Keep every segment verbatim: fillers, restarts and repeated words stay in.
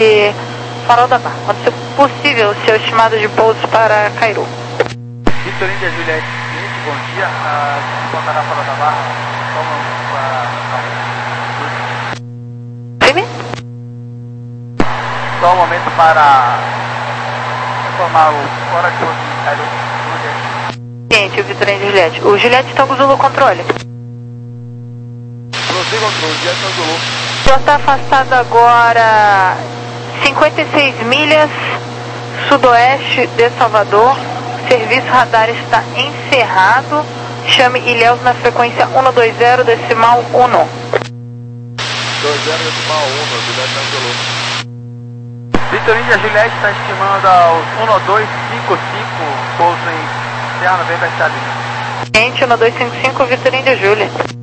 E Farol da Barra, quando for possível, seu estimado de pouso para Cairu. Victor India Juliette, bom dia. Uh, Contará Farol da Barra. Prime? Só um momento para informar o hora de pouso de Cairu. Gente, o Victor India Juliette. O Juliette Tango Zulu controle. Prossiga controle, Juliette Tango Zulu. Já está afastado agora cinquenta e seis milhas sudoeste de Salvador. Serviço radar está encerrado. Chame Ilhéus na frequência cento e vinte decimal um. dois zero decimal um, Juliette Tango. Victor India Juliette está estimando aos um dois cinco cinco, pouso em Serra Vega Estalina. Gente, um dois cinco cinco, Victor India Juliette.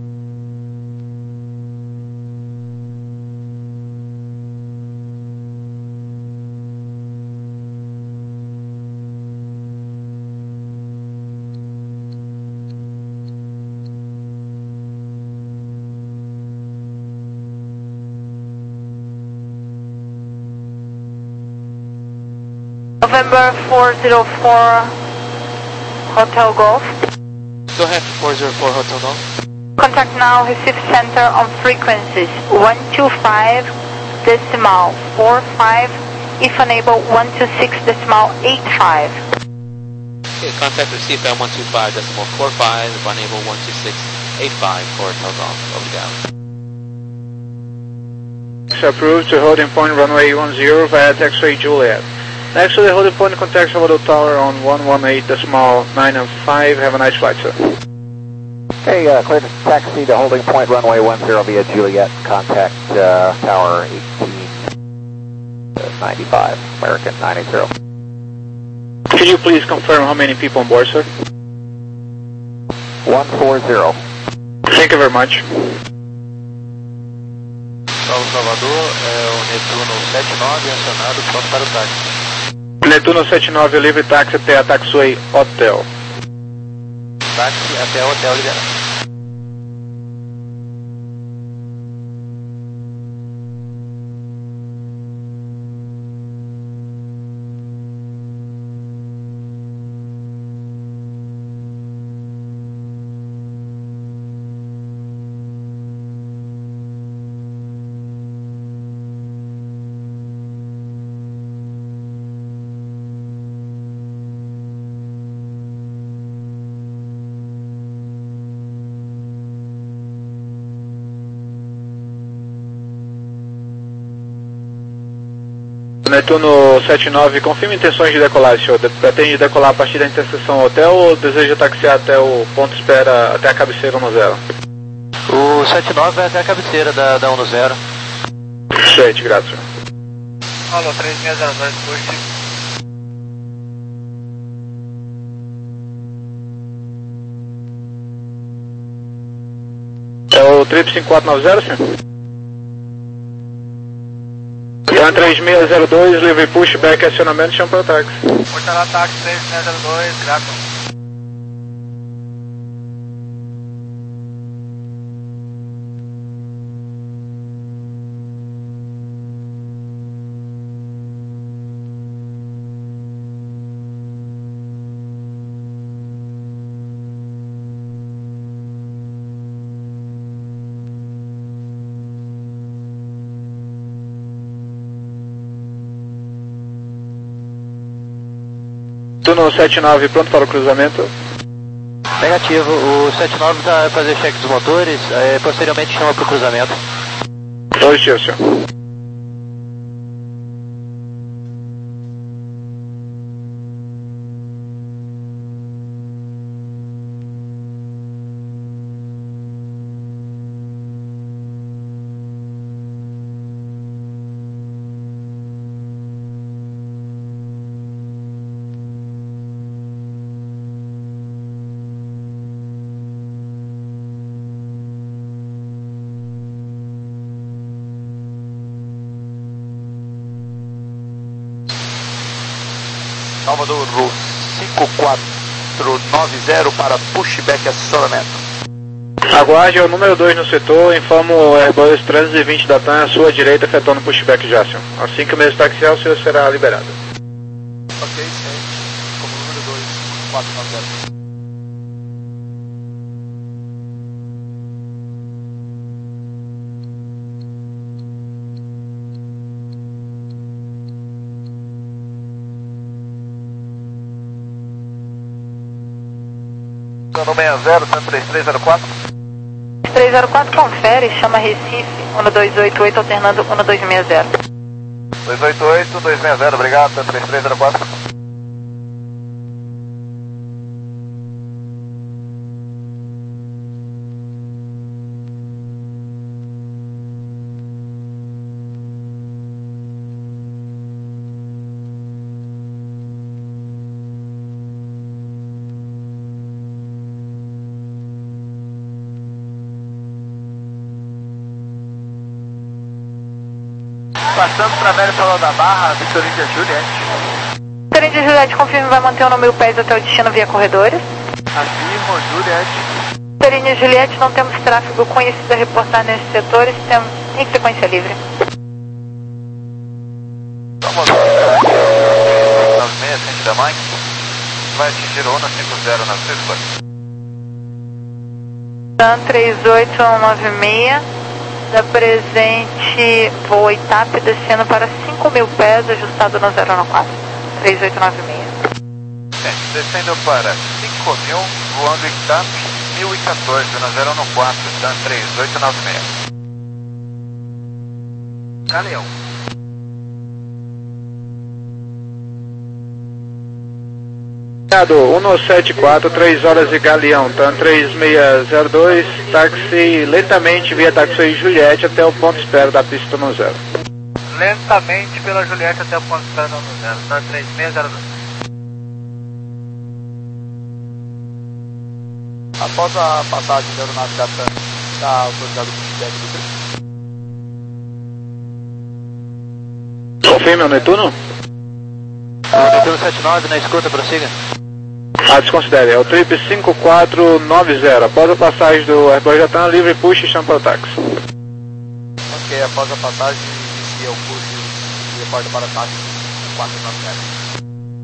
November four zero four Hotel Golf. Go ahead, four zero four Hotel Golf. Contact now, receive center on frequencies one two five decimal four five, if unable one two six decimal eight five. Okay, contact receive at one two five decimal four five, if unable one two six eight five for Hotel Golf, over down. It's approved to holding point runway one zero via taxiway Juliet. Next to the holding point, contact Salvador Tower on one one eight decimal nine five. Have a nice flight, sir. Okay, uh, clear to taxi to holding point runway one zero via Juliet. Contact uh, Tower eighteen ninety-five, American nine eight zero. Could you please confirm how many people on board, sir? one four zero. Thank you very much. Salvador, é o Netuno sete nove, acionado, pronto para o táxi. Netuno sete nove, livre táxi até a taxiway Hotel. Táxi até o hotel liberado. Netuno sete nove, confirme intenções de decolar, senhor. Pretende decolar a partir da interseção hotel ou deseja taxiar até o ponto de espera, até a cabeceira um zero? O sete nove vai até a cabeceira da, da um zero. Excelente, graças, senhor. Alô, três seis zero dois, push. É o trip cinco quatro nove zero, senhor? Então três seis zero dois, livre pushback, acionamento, chama para o táxi. Portará táxi três seis zero dois, grato. Netuno sete nove, pronto para o cruzamento? Negativo, o sete nove vai fazer cheque dos motores, é, posteriormente chama para o cruzamento. Positivo, senhor. Salvador cinco quatro nove zero para pushback acionamento. Aguarde o número dois no setor, informa o Airbus trezentos e vinte da TAM à sua direita, efetuando pushback Jason. Assim que o mesmo taxiar, o senhor será liberado. Ok, sim. Como número dois, quatro nove zero. No seis zero, três três zero quatro. três zero quatro confere, chama Recife, um dois oito oito, alternando um dois seis zero. dois oito oito, dois seis zero, obrigado, três três zero quatro. Passando para Velho Salão da Barra, Victor India Juliette. Victor India Juliette, confirme, vai manter o número pés até o destino via corredores. Afirmo, Juliette. Victor India Juliette, não temos tráfego conhecido a reportar nesses setores, temos em sequência livre. Vamos lá. nove seis, frente da mãe. Vai atingir o ONA cinco zero na Cisco. TAM três oito nove seis. Da presente voo oitap descendo para cinco mil pés, ajustado no zero nove quatro, três oito nove seis. Sim, descendo para cinco mil, voando oitap mil e quatorze na zero nove quatro, TAM três oito nove seis. Galeão. um sete quatro, três horas e Galeão, TAM três seis zero dois, táxi lentamente via taxi Juliette até o ponto espera da pista no zero. Lentamente pela Juliette até o ponto espera no zero, TAM três seis zero dois. Após a passagem da aeronáutica TAM, está autorizado o pushback do Confirme o Netuno? Netuno sete nove, na escuta, prossiga. Ah, desconsidere, é o trip cinco quatro nove zero. Após a passagem do Airbus já está livre, puxe e chama para o táxi. Ok, após a passagem, inicia o curso e reporta para o táxi quatro nove zero.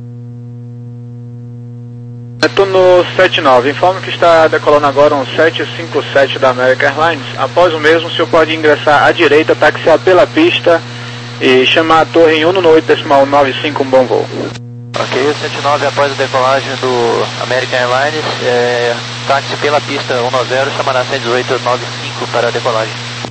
Netuno sete nove, informe que está decolando agora um sete cinco sete da American Airlines. Após o mesmo, o senhor pode ingressar à direita, taxiar pela pista e chamar a torre em um oito decimal nove cinco, um bom voo. Ok, sete nove, após a decolagem do American Airlines, é, táxi pela pista cento e noventa, chamará cento e dezoito nove cinco para a decolagem.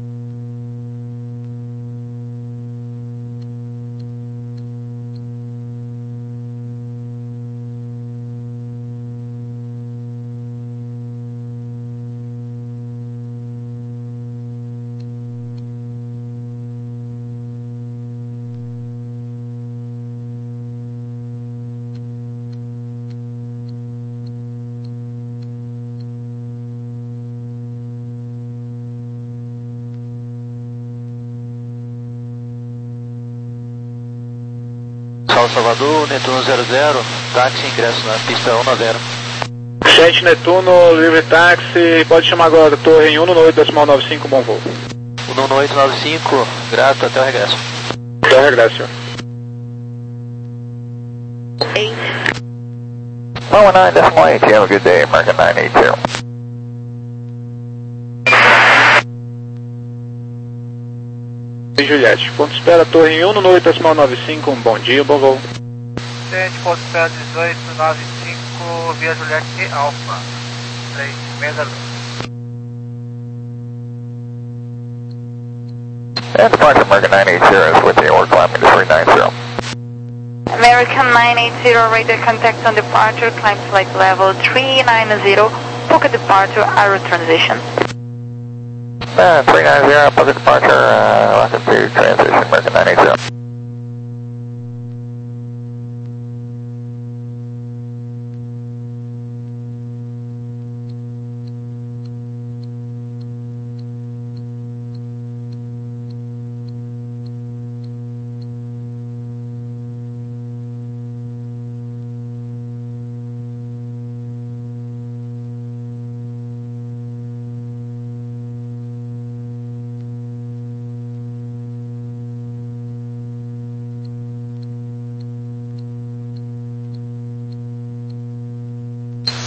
Salvador, Netuno zero zero, táxi ingresso na pista cento e noventa. sete Netuno, livre táxi, pode chamar agora a torre em um oito decimal nove cinco, bom voo. um oito nove cinco, grato, até o regresso. Até o regresso, senhor. one one nine decimal eight, have a good day, American nine eight zero. Juliette, ponto espera, torre em um oito decimal nove cinco, um bom dia, bom voo. Gente, ponto espera dezoito nove cinco, via Juliette e Alfa, três seis zero dois. And departure American nine eight zero is with you, we're climbing to three nine zero. American nine eight zero, radar contact on departure, climb flight level three nine zero, pocket departure, aero transition. Uh, three nine zero, pocket departure, uh, rocket to transition, American nine eight zero.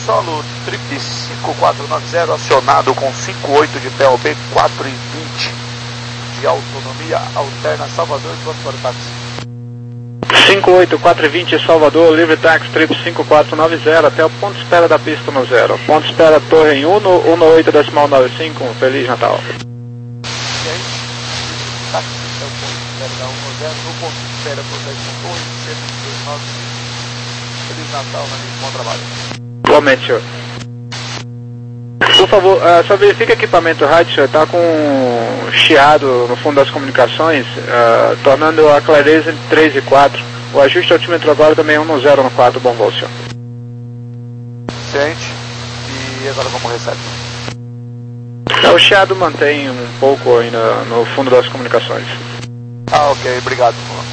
solo, trip cinco quatro nove zero, acionado com cinco oito de P O B, quatro e vinte de autonomia alterna, Salvador, e pronto para o táxi. cinco oito, quatro e vinte, Salvador, livre táxi, trip cinco quatro nove zero, até o ponto de espera da pista no zero. Ponto de espera Torre em Uno, um oito decimal nove cinco, Feliz Natal. E aí, táxi, é o ponto de espera da um zero, no ponto de espera protege Torre, cento e dois nove cinco. Feliz Natal, amigo, bom trabalho. Igualmente, senhor. Por favor, uh, só verifique o equipamento rádio, senhor. Está com um chiado no fundo das comunicações, uh, tornando a clareza entre três e quatro. O ajuste altímetro agora também é um no zero no quatro, bom voo, senhor. Sente. E agora como recebe? Não, o chiado mantém um pouco ainda no fundo das comunicações. Ah, ok, obrigado.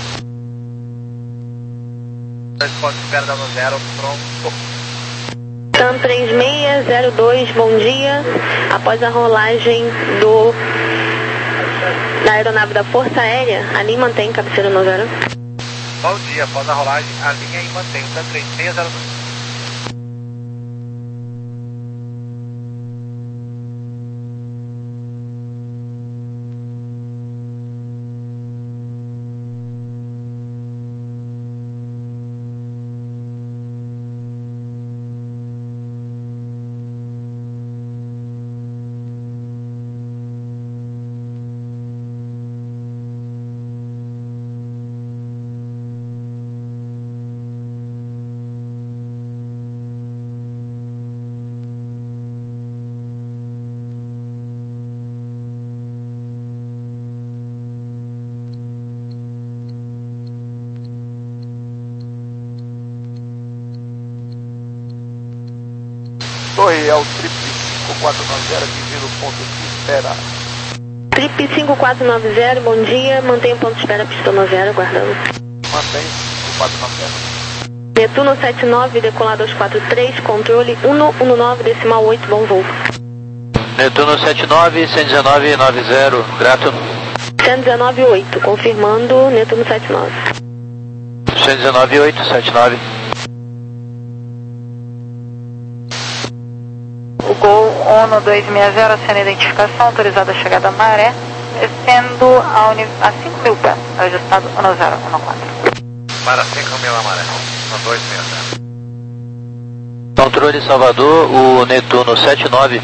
Responde espera da no zero, pronto. TAM três seis zero dois, bom dia. Após a rolagem do da aeronave da Força Aérea, a linha mantém cabeceira no zero. Bom dia, após a rolagem, a linha aí mantém o TAM três seis zero dois. Torre, é o trip cinco quatro nove zero, atingindo o ponto de espera. Trip cinco quatro nove zero, bom dia. Mantém o ponto de espera, pista no zero, aguardando. Mantém cinco quatro nove zero. Netuno sete nove, decolar dois quatro três, controle um um nove decimal oito, bom voo. Netuno sete nove, cento e dezenove, nove zero, grato. cento e dezenove oito, confirmando, Netuno sete nove. cento e dezenove oito, sete nove. O Gol um dois seis zero, sendo identificação, autorizada a chegada a Maré, descendo a, uni... a cinco mil pés, ajustado um zero um quatro. Para cinco mil a Maré, um dois seis zero. Controle Salvador, o Netuno sete nove.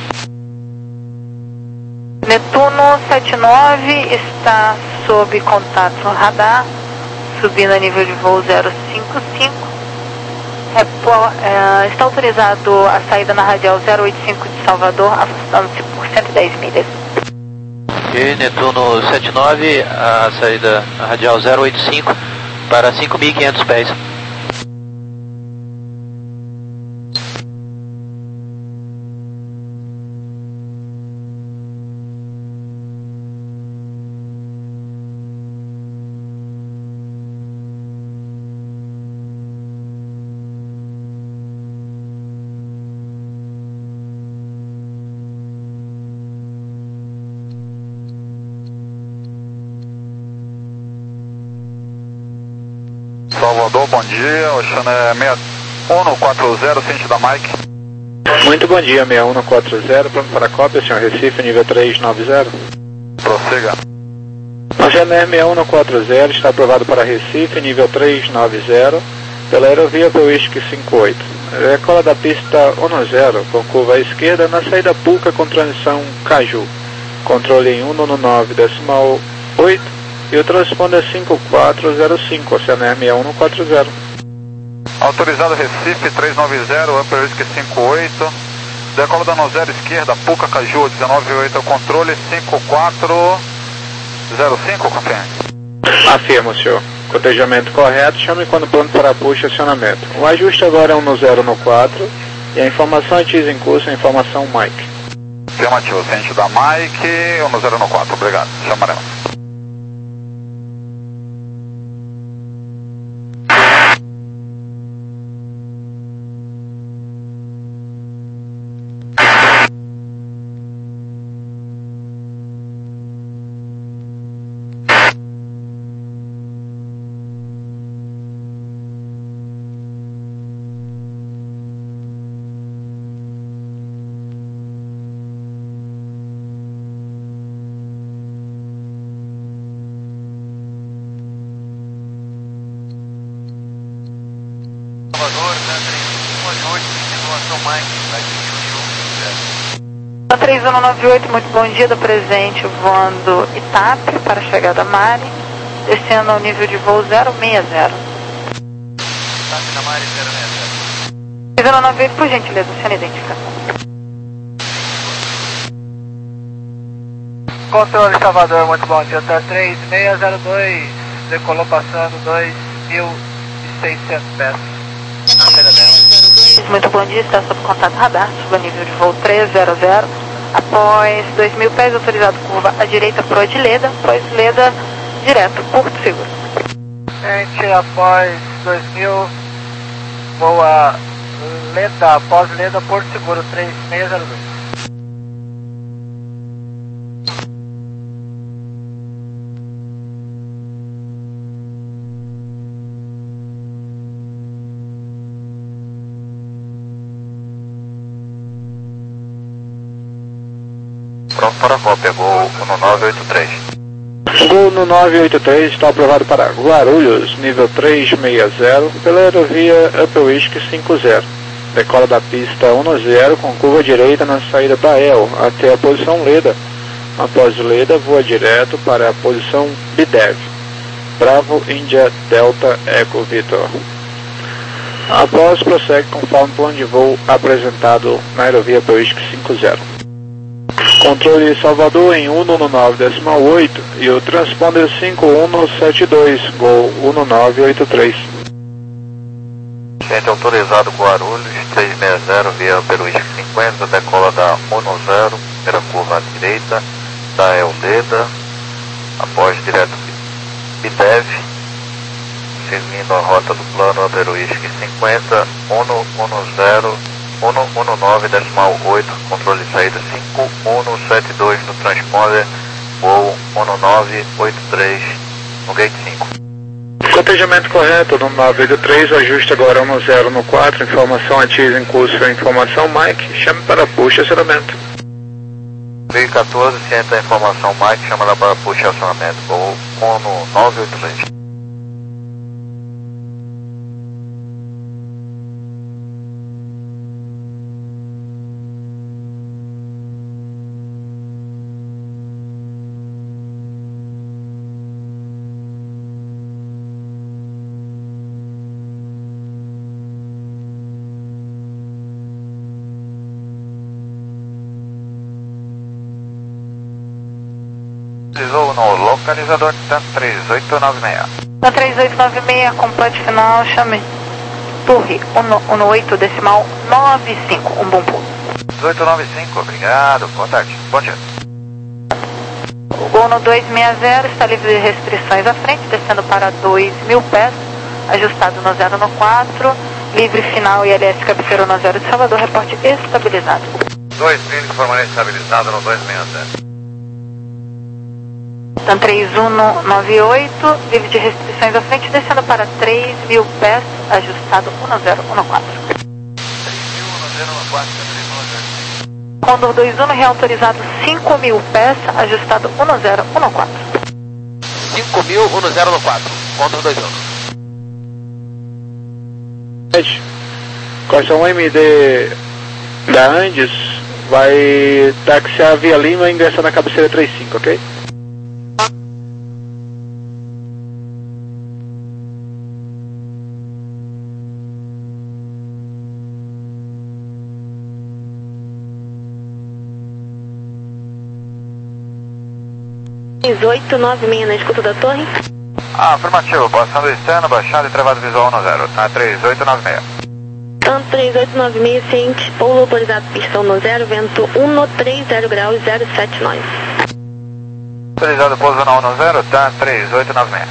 Netuno sete nove está sob contato radar, subindo a nível de voo zero cinco cinco. Repo, é, está autorizado a saída na radial zero oito cinco de Salvador, afastando-se por cento e dez milhas. Ok, Netuno sete nove, a saída na radial zero oito cinco para cinco mil e quinhentos pés. Salvador, bom dia, o Oceano é seis um quatro zero, ciente da Mike. Muito bom dia, seis um quatro zero, pronto para a cópia, senhor Recife, nível três nove zero. Prossiga. Oceano seis um quatro zero, está aprovado para Recife, nível três nove zero, pela aerovia para o Whisky cinco oito. Decola da pista um zero, com curva à esquerda, na saída Pulca com transição Caju. Controle em um nove decimal oito. E o transponder é cinco quatro zero cinco, Oceano seis um quatro zero. Autorizado Recife três nove zero, Upper Whisky cinco oito. Decola da no zero esquerda, Puca Caju dezenove oito, controle cinco quatro zero cinco, confirme. Afirmo, senhor. Cotejamento correto, chame quando pronto para push e acionamento. O ajuste agora é um no zero no quatro e a informação atiza em curso é a informação Mike. Afirmativo, ciente da Mike, um no zero no quatro, obrigado, chamaremos. Salvador, TAM três um nove oito, informação Mike, vai TAM três um nove oito, muito bom dia, do presente, voando Itape para a chegada Mari, descendo ao nível de voo zero seis zero. Itape na Mari zero seis zero. três um nove oito, por gentileza, sendo identificação. Controle Salvador, muito bom dia, TAM três seis zero dois, decolou passando dois mil e seiscentos pés. Muito bom dia, está sob contato radar, suba nível de voo três zero zero, após dois mil pés, autorizado curva à direita para Odileda, após Leda, direto, Porto Seguro. Gente, após dois mil, voa Leda, após Leda, Porto Seguro, três seis zero dois. Pronto para a cópia, Gol no nove oito três. Gol no nove oito três está aprovado para Guarulhos, nível três seis zero, pela aerovia Upper Whisky cinco zero. Decola da pista um zero com curva direita na saída da E L até a posição Leda. Após Leda, voa direto para a posição B D E V. Bravo, Índia, Delta, Eco, Vitor. Após, prossegue conforme plano de voo apresentado na aerovia Upper Whisky cinco zero. Controle Salvador em um nove decimal oito e o transponder cinco um sete dois, Gol um nove oito três. Gente, autorizado Guarulhos, três seis zero, via Peruísque cinquenta, decola da um zero, primeira curva à direita, da Eldeda, após direto B D E V, seguindo a rota do plano Peruísque cinquenta, um zero, um nove decimal oito, controle de saída cinco um sete dois no transponder, voo um nove oito três no gate cinco. Cotejamento correto no nove oito três, ajuste agora um zero no quatro, informação ativa em curso, informação Mike, chame para push acionamento. V quatorze, ciente da informação Mike, chama lá para push acionamento, voo no nove oito três. No localizador TAM três oito nove seis. TAM três oito nove seis, complete final, chame Torre um oito decimal nove cinco, um bom pulo. dezoito nove cinco, obrigado, boa tarde, bom dia. O Gol no dois seis zero está livre de restrições à frente, descendo para dois mil pés, ajustado no zero no quatro, livre final I L S cabeceira no zero de Salvador, reporte estabilizado. dois mil informalmente estabilizado no dois seis zero. TAM três um nove oito, livre de restrições à frente, descendo para três mil pés, ajustado um zero um quatro. três mil, um zero um quatro, Condor dois um, reautorizado cinco mil pés, ajustado um zero um quatro. cinco mil, um zero um quatro, Condor dois um. Corção M D da Andes vai taxiar via Lima e ingressar na cabeceira trinta e cinco, ok? dezoito nove seis na escuta da torre. Ah, afirmativo, passando externo, baixada e travado visual um zero, tá três oito nove seis. TAM três oito nove seis, ciente, pouso autorizado pista um zero, vento um três zero graus zero sete nove. Autorizado pouso na um zero, tá três oito nove seis.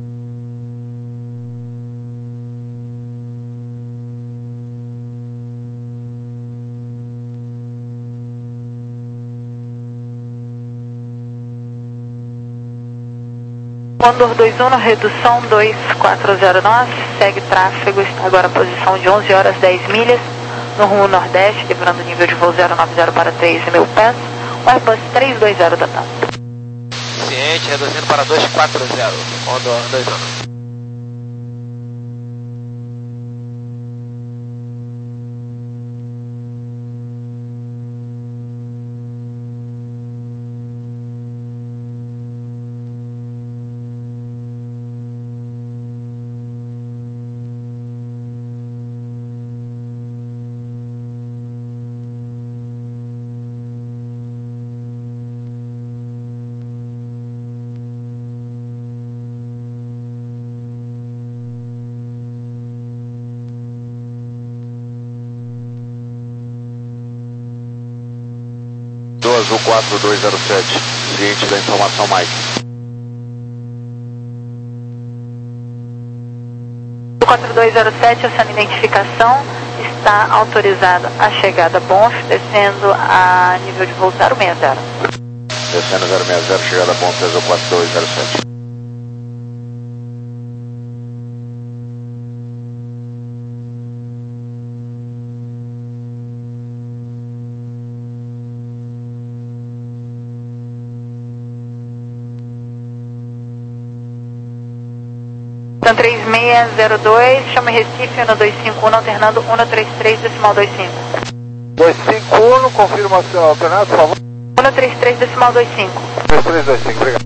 Condor dois um, redução dois quatro zero nove, segue tráfego, está agora a posição de onze horas dez milhas, no rumo nordeste, livrando o nível de voo zero nove zero para três mil pés, o Airbus três dois zero da TAM. Ciente, reduzindo para dois quatro zero, Condor dois um. Azul quatro dois zero sete, ciente da informação Mike. quatro dois zero sete, essa identificação, está autorizada a chegada a Bonf, descendo a nível de voo zero seis zero. Descendo zero seis zero, chegada a Bonf, Azul quatro dois zero sete. três seis zero dois, chama Recife, um dois cinco um, alternando um três três decimal dois cinco. dois cinco um, confirmação alternada, por favor. um três três decimal dois cinco. dois três dois cinco, obrigado.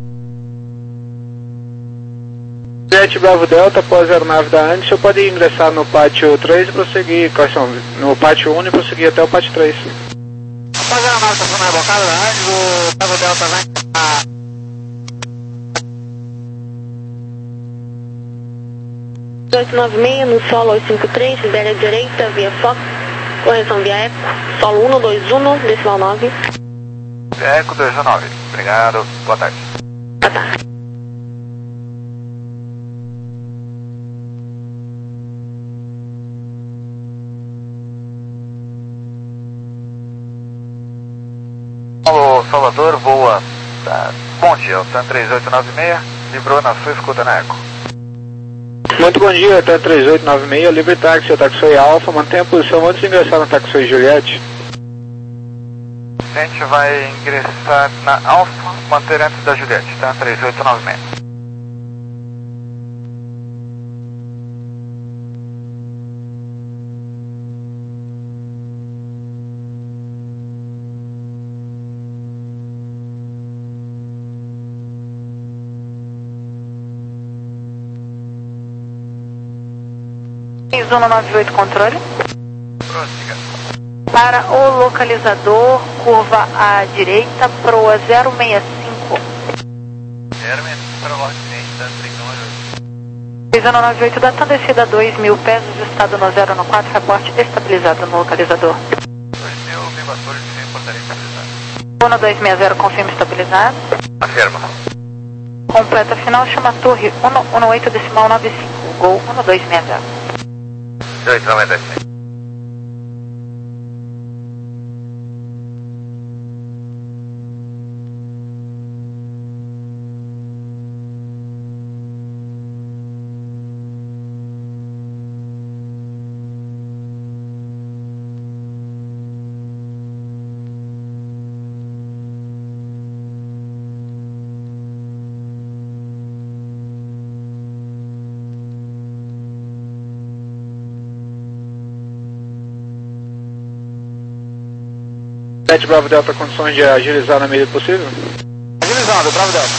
Jet Bravo Delta, após a aeronave da ANDI, o senhor pode ingressar no pátio três e prosseguir, no pátio um e prosseguir até o pátio três. Após a aeronave está sendo rebocada da ANDI, o Bravo Delta vai a oito nove seis, no solo oito cinco três, libera direita, via Fox, correção via Eco, solo um dois um, decimal nove. Eco dois nove, obrigado, boa tarde. Boa tarde. Alô, Salvador, voa. Tá. Bom dia, o TAM três oito nove seis, livrou na sua escuta na Eco. Muito bom dia, TAM três oito nove seis, Libre Taxi, o Taxiway Alpha, mantenha a posição antes de ingressar no Taxiway Juliette. A gente vai ingressar na Alpha, manter antes da Juliette, TAM três oito nove seis. um nove oito, controle. Prossiga. Para o localizador, curva à direita, proa zero seis cinco. Hermes, para o Lordinente, TAM três um nove oito. três um nove oito, datando descida a dois mil pés, ajustado no zero um quatro, reporte estabilizado no localizador. dois mil, vivator de cem, portaria estabilizada. um dois seis zero, confirma estabilizado. Afirma. Completa final, chama a torre um um oito decimal nove cinco, gol um dois seis zero. oito noventa e seis. Jet Bravo Delta, condições de agilizar na medida possível? agilizado, Bravo Delta.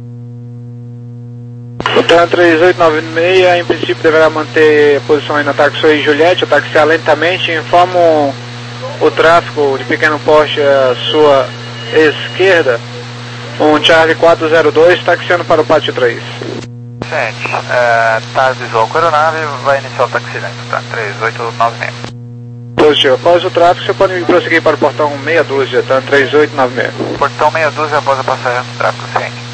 O TAM três oito nove seis, em princípio, deverá manter a posição aí na Taxiway Juliette, taxiar lentamente, informa o, o tráfego de pequeno porte à sua esquerda, um Charlie quatro zero dois, taxiando para o pátio três. Gente, é, tá visual com a aeronave, vai iniciar o taxi lento, tá? três oito nove seis. Positivo. Após o tráfego, você pode prosseguir para o portão meia dúzia, TAM três oito nove seis. Portão meia dúzia após a passagem do tráfego, ciente.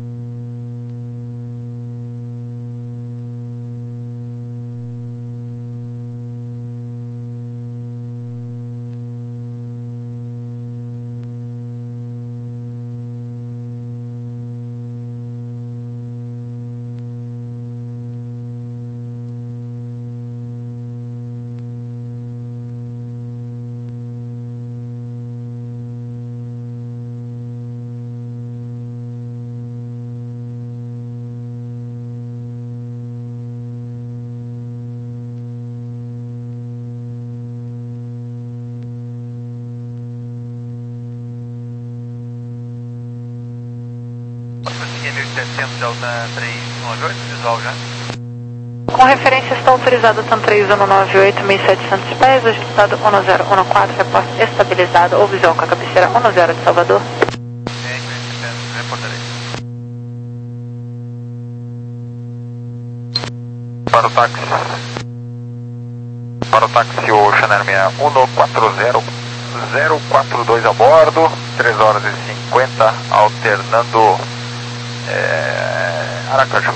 mil e setecentos de Altan três um nove oito, visual já. Com referência está autorizado TAM três um nove oito, mil e setecentos pés, ajustado um zero um quatro, reporte estabilizado, ou visual com a cabeceira um zero de Salvador. Reportarei. Para o táxi. Para o táxi Ocean Air um quatro zero zero quatro dois a bordo. três horas e cinquenta, alternando é, Aracaju.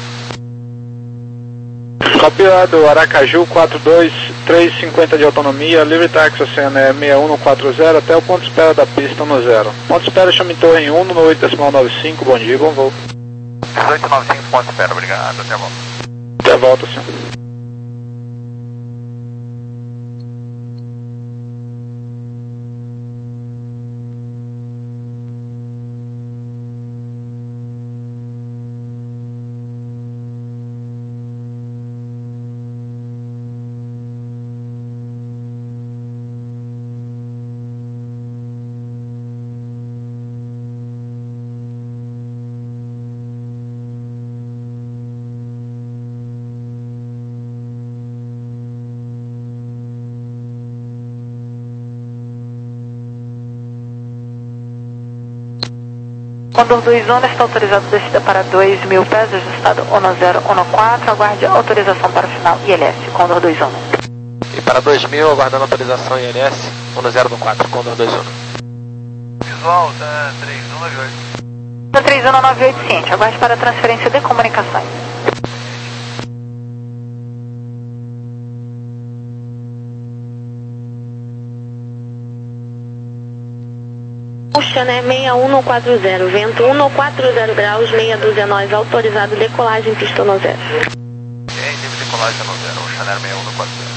Copiado, Aracaju quatro dois, três cinquenta de autonomia, livre táxi Oceana Air seis um um quatro zero até o ponto de espera da pista no zero. Ponto de espera chama em torre em um no oito decimal nove cinco, bom dia, bom voo. dezoito noventa e cinco, ponto de espera, obrigado, até a volta. Até a volta, senhor. Condor dois Uno está autorizado descida para dois mil pés, ajustado ONO zero ONO quatro, aguarde autorização para o final I L S, Condor dois Uno. E para dois mil, aguardando autorização I L S, ONO zero ONO quatro, Condor dois Uno. Visual da três um nove oito. Da três um nove oito ciente, aguarde para transferência de comunicações. Oceana Air seis um um quatro zero, vento um quatro zero graus, meia dúzia nós, autorizado, decolagem, pista no zero. Ok, nível de decolagem no zero, Oceana Air seis um um quatro zero.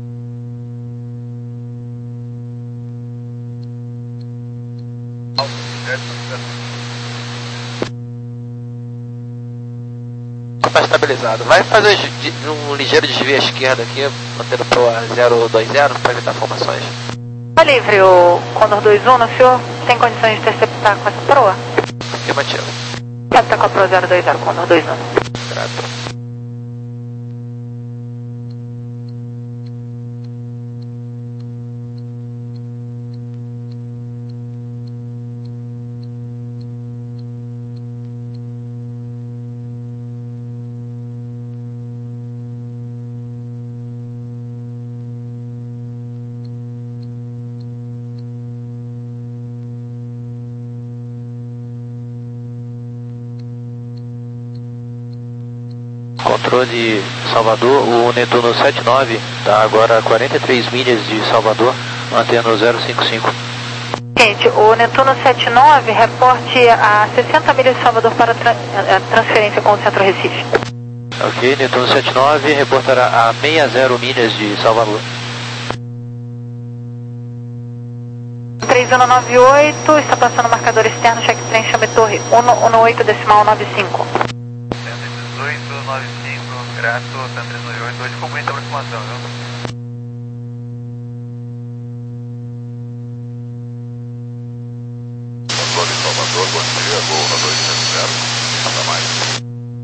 Está estabilizado. Vai fazer um ligeiro desvio à esquerda aqui, mantendo pro zero dois zero para evitar formações. Está livre o Condor dois Uno, o senhor tem condições de interceptar com essa proa? Afirmativo. Deve estar com a proa zero dois zero, Condor dois Uno. Grato. Controle Salvador, o Netuno sete nove está agora a quarenta e três milhas de Salvador, mantendo zero cinco cinco. Gente, o Netuno sete nove reporte a sessenta milhas de Salvador para tra transferência com o Centro Recife. Ok, Netuno sete nove reportará a sessenta milhas de Salvador. três um nove oito, está passando o marcador externo, check trem, chame torre um um oito decimal nove cinco. dezoito nove cinco, grato, cento e três oito, hoje com muita aproximação, viu? Controle Salvador, bom dia, voo na dois sete zero, nada mais.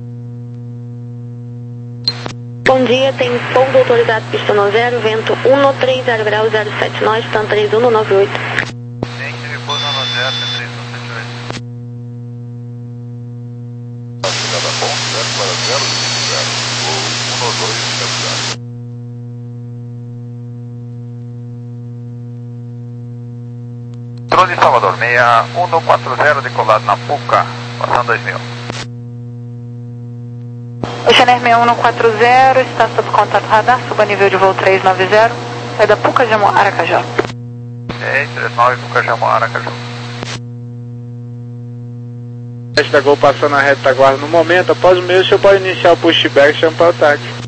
Bom dia, tem pouso autorizado, pista no zero, vento um três zero graus, zero sete nós, stand três um nove oito. Tem que me pôr no zero, três um sete oito. Chegada bom, zero para zero cinco zero, voo um dois sete zero. Controle de Salvador, seis um quatro zero, decolado na Puca, passando dois mil. Oceana Air seis um quatro zero, está sob contato radar, suba nível de voo três nove zero, é da Puca Jamu Aracaju. Ok, três nove, Puca Jamu Aracaju. Esta Gol passando a retaguarda no momento, após o mesmo, o senhor pode iniciar o pushback e chamar para o ataque.